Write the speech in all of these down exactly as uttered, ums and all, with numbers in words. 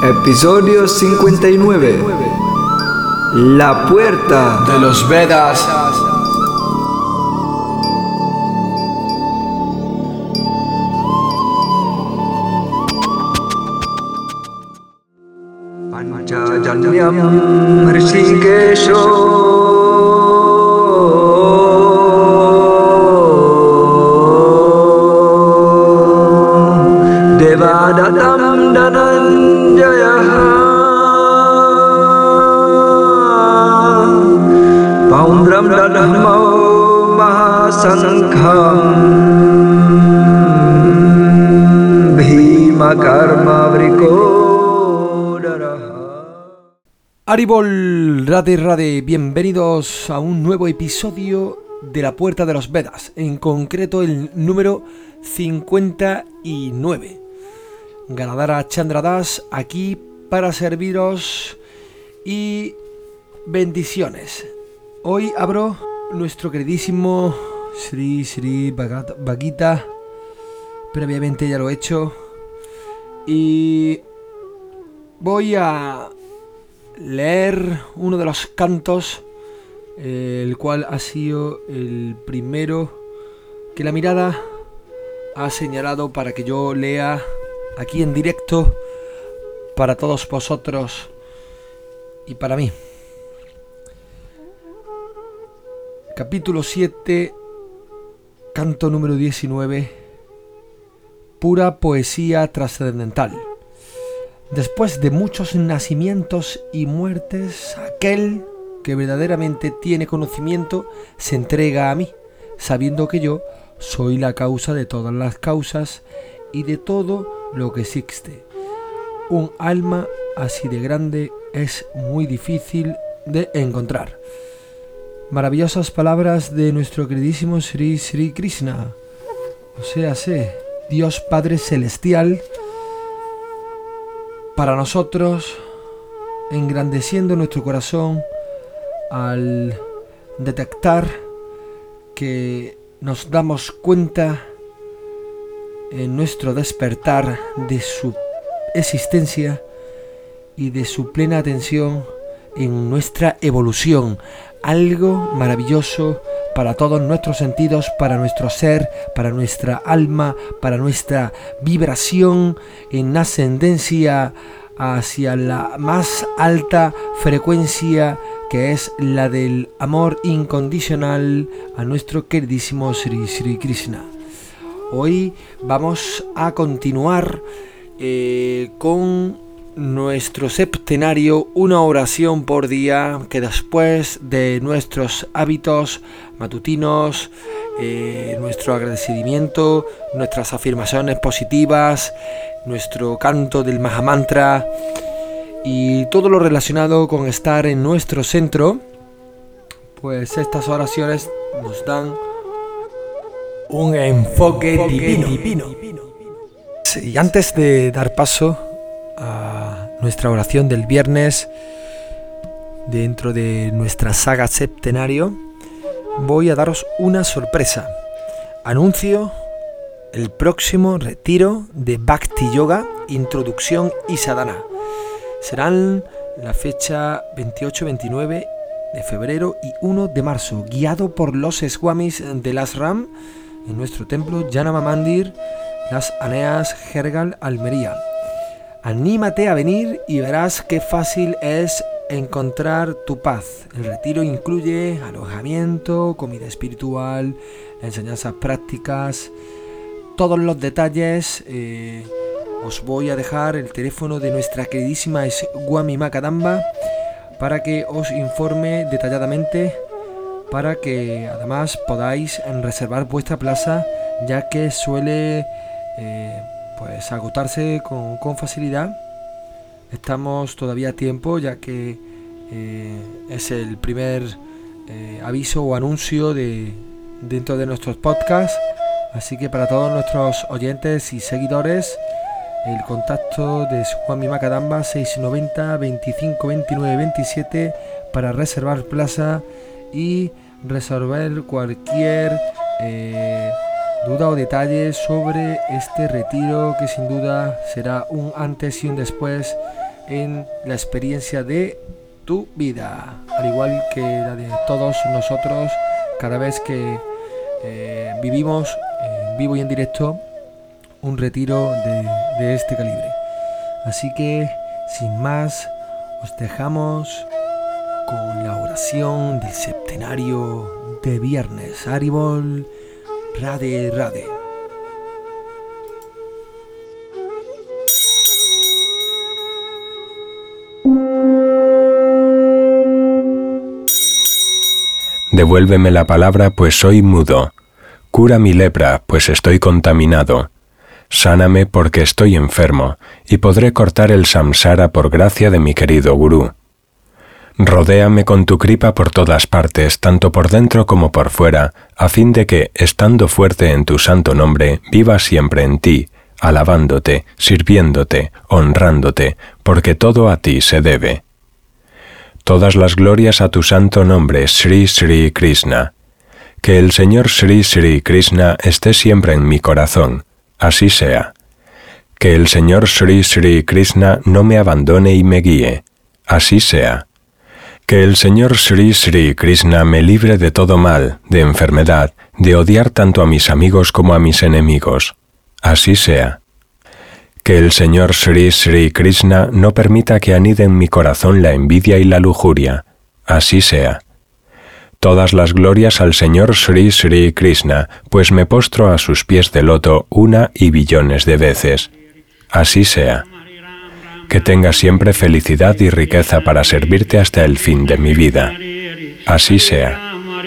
Episodio cincuenta y nueve. La puerta de los Vedas. Panchajanyam Hrishikesho Devadatam Dhananjaya Paundram Dadhamau Mahasankham Bhima Karma Vrikodaraha. Haribol, Radhe Radhe, bienvenidos a un nuevo episodio de La Puerta de los Vedas, en concreto el número cincuenta y nueve. Ganadara Chandradas aquí para serviros y bendiciones. Hoy abro nuestro queridísimo Sri Sri Bhagavad Gita. Previamente ya lo he hecho. Y voy a leer uno de los cantos, eh, el cual ha sido el primero que la mirada ha señalado para que yo lea aquí en directo para todos vosotros y para mí. Capítulo siete, canto número diecinueve, pura poesía trascendental. Después de muchos nacimientos y muertes, aquel que verdaderamente tiene conocimiento se entrega a mí, sabiendo que yo soy la causa de todas las causas y de todo lo que existe. Un alma así de grande es muy difícil de encontrar. Maravillosas palabras de nuestro queridísimo Sri Sri Krishna, o sea, sé, Dios Padre Celestial, para nosotros, engrandeciendo nuestro corazón al detectar que nos damos cuenta en nuestro despertar de su existencia y de su plena atención en nuestra evolución. Algo maravilloso para todos nuestros sentidos, para nuestro ser, para nuestra alma, para nuestra vibración en ascendencia hacia la más alta frecuencia, que es la del amor incondicional a nuestro queridísimo Sri Sri Krishna. Hoy vamos a continuar eh, con nuestro septenario, una oración por día, que después de nuestros hábitos matutinos, eh, nuestro agradecimiento, nuestras afirmaciones positivas, nuestro canto del Mahamantra y todo lo relacionado con estar en nuestro centro, pues estas oraciones nos dan un enfoque, enfoque divino. divino. Sí, y antes de dar paso a nuestra oración del viernes dentro de nuestra saga septenario, voy a daros una sorpresa. Anuncio el próximo retiro de Bhakti Yoga, Introducción y Sadhana. Serán la fecha veintiocho veintinueve de febrero y uno de marzo, guiado por los Swamis del Ashram en nuestro templo Janama Mandir, Las Aneas, Jergal, Almería. Anímate a venir y verás qué fácil es encontrar tu paz. El retiro incluye alojamiento, comida espiritual, enseñanzas prácticas, todos los detalles. Eh, os voy a dejar el teléfono de nuestra queridísima Swami Makadamba para que os informe detalladamente, para que además podáis reservar vuestra plaza, ya que suele eh, pues agotarse con, con facilidad. Estamos todavía a tiempo, ya que eh, es el primer eh, aviso o anuncio de dentro de nuestros podcasts, así que para todos nuestros oyentes y seguidores, el contacto de Swami Makadamba seis noventa veinticinco veintinueve veintisiete para reservar plaza y resolver cualquier eh, duda o detalle sobre este retiro, que sin duda será un antes y un después en la experiencia de tu vida, al igual que la de todos nosotros cada vez que eh, vivimos en vivo y en directo un retiro de, de este calibre. Así que, sin más, os dejamos con la oración del septenario de viernes. Haribol, Rade, Rade. Devuélveme la palabra, pues soy mudo. Cura mi lepra, pues estoy contaminado. Sáname porque estoy enfermo, y podré cortar el samsara por gracia de mi querido gurú. Rodéame con tu kripa por todas partes, tanto por dentro como por fuera, a fin de que, estando fuerte en tu santo nombre, viva siempre en ti, alabándote, sirviéndote, honrándote, porque todo a ti se debe. Todas las glorias a tu santo nombre, Sri Sri Krishna. Que el Señor Sri Sri Krishna esté siempre en mi corazón, así sea. Que el Señor Sri Sri Krishna no me abandone y me guíe, así sea. Que el Señor Sri Sri Krishna me libre de todo mal, de enfermedad, de odiar tanto a mis amigos como a mis enemigos, así sea. Que el Señor Sri Sri Krishna no permita que anide en mi corazón la envidia y la lujuria, así sea. Todas las glorias al Señor Sri Sri Krishna, pues me postro a sus pies de loto una y billones de veces, así sea. Que tenga siempre felicidad y riqueza para servirte hasta el fin de mi vida, así sea.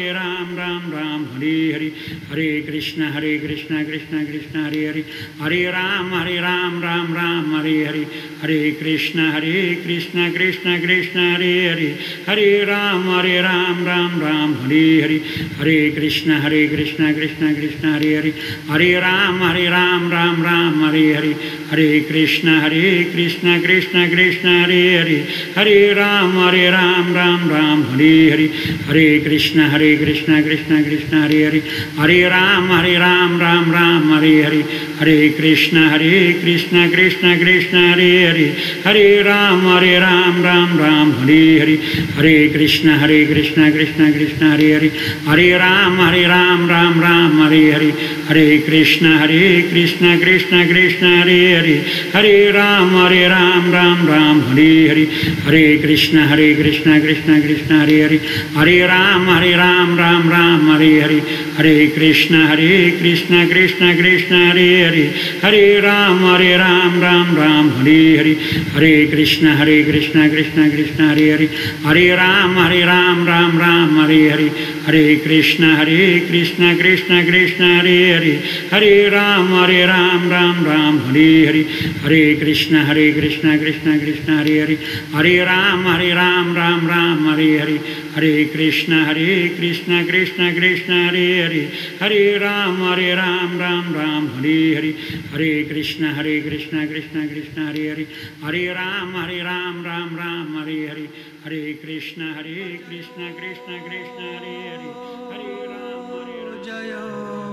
Hare Krishna, Hare Krishna, Krishna Krishna, Hare Hare, Hare Ram, Hare Ram, Ram Ram, Hare Hare, Hare Krishna, Hare Krishna, Krishna Krishna, Hare Hare, Hare Ram, Hare Ram, Ram Ram, Hare Hare, Hare Krishna, Hare Krishna, Krishna Krishna, Hare Hare, Hare Ram, Hare Ram, Ram Ram, Hare Hare, Hare Krishna, Hare Krishna, Krishna Krishna, Hare Hare, Hare Ram, Hare Ram, Ram Ram, Hare Hare, Hare Krishna, Hare Krishna, Krishna Krishna, Hare Hare, Hare Ram, Hare Ram, Ram Ram, Hare Hare, Hare Krishna, Hare Krishna, Krishna Krishna, Hare Hare, Hare Ram, Hare Ram, Ram Ram, Hare Hare, Hare Krishna, Hare Krishna, Krishna Krishna, Hare Hare, Hare Ram, Hare Ram, Ram Ram, Hare Hare, Hare Krishna, Hare Krishna, Krishna Krishna, Hare Hare, Hare Ram, Hare Ram, Ram Ram, Hare Hare, Hare Krishna, Hare Krishna, Krishna Krishna, Hare Hare, Hare Ram, Hare Ram, Ram Ram, Hare Hare, Hare Krishna, Hare Krishna, Krishna Krishna, Hare Hare, Hare Ram, Hare Ram, Ram Ram, Hare Hare, Hare Krishna, Hare Krishna, Krishna Krishna, Hare Hare, Hare Ram, Hare Ram, Ram Ram, Hare Hare, Hare Krishna, Hare Krishna, Krishna Krishna, Hare Hare, Hare Ram, Hare Ram, Ram Ram, Hare Hare, Hare Krishna, Hare Krishna, Krishna Krishna, Hare Hare, Hare Ram, Hare Ram, Ram Ram, Hare Hare, Hare Krishna, Hare Krishna, Krishna Krishna, Hare Hare, Hare Ram, Hare Ram, Ram Ram, Hare Hare, Hare Krishna, Hare Krishna, Krishna Krishna, Hare Hare, Hare Ram, Hare Ram, Ram Ram, Hare Hare, Hare Krishna, Hare Krishna, Krishna Krishna, Hare Hare, Hare Ram, Hare Ram. Jaya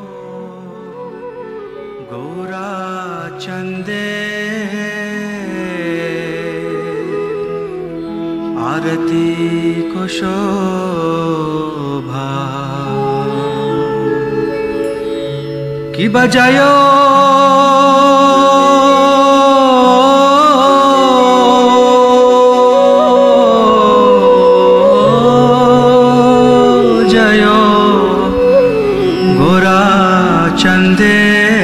Gaura Chande Arati ko shobha ki bajayo jayo Gaura Chande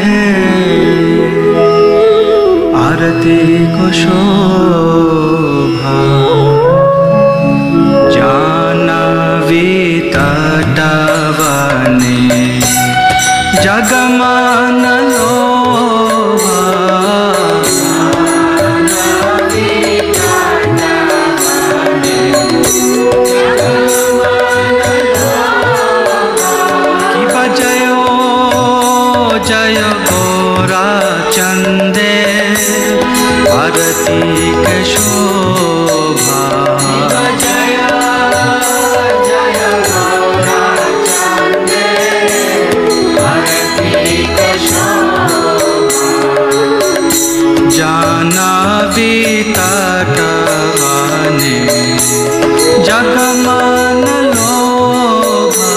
Arati ko shobha तटवने जगमान लोभा कि बजयो जय गोरा चंदे आरती के शोभा जाना वितटवने जगमान लोभा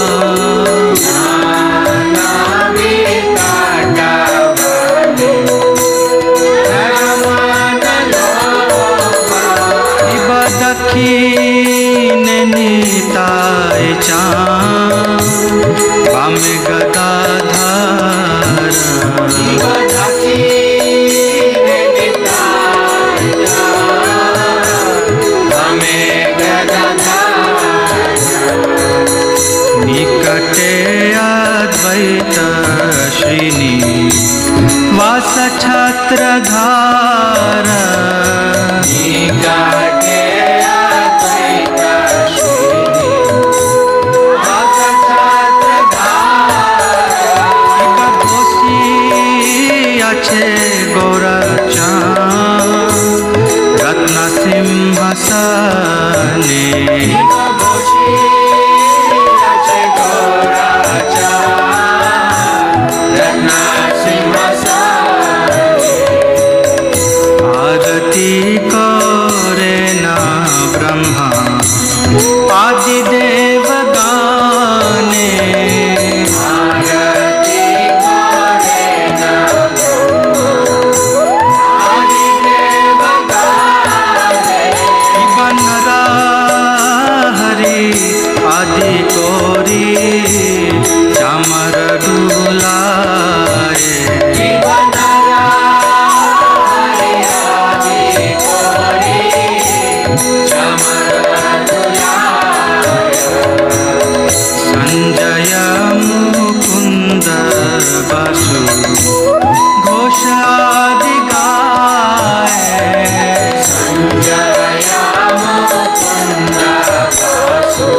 दखिने निताय चाँद बामे गदाधर दखिने निताय चाँद बामे गदाधर निकटे अद्वैत श्रीनि वास छत्रधार निकटे रत्न सिंहासने आरती करे न ब्रह्मा आदि देव गाने आदि कोरी चामर डुलाए संजय मुकुंद बसु घोष आदि गाए संजय मुकुंद बसु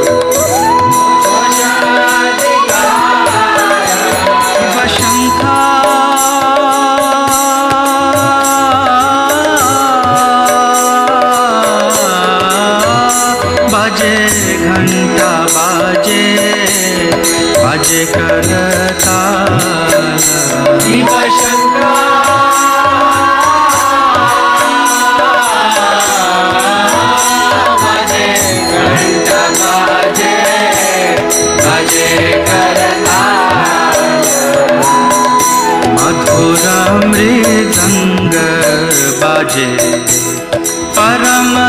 बाजे घंटा बाजे बाजे करताल शिव शंकर बाजे घंटा बाजे बाजे करताल मधुर मृदंग बाजे परम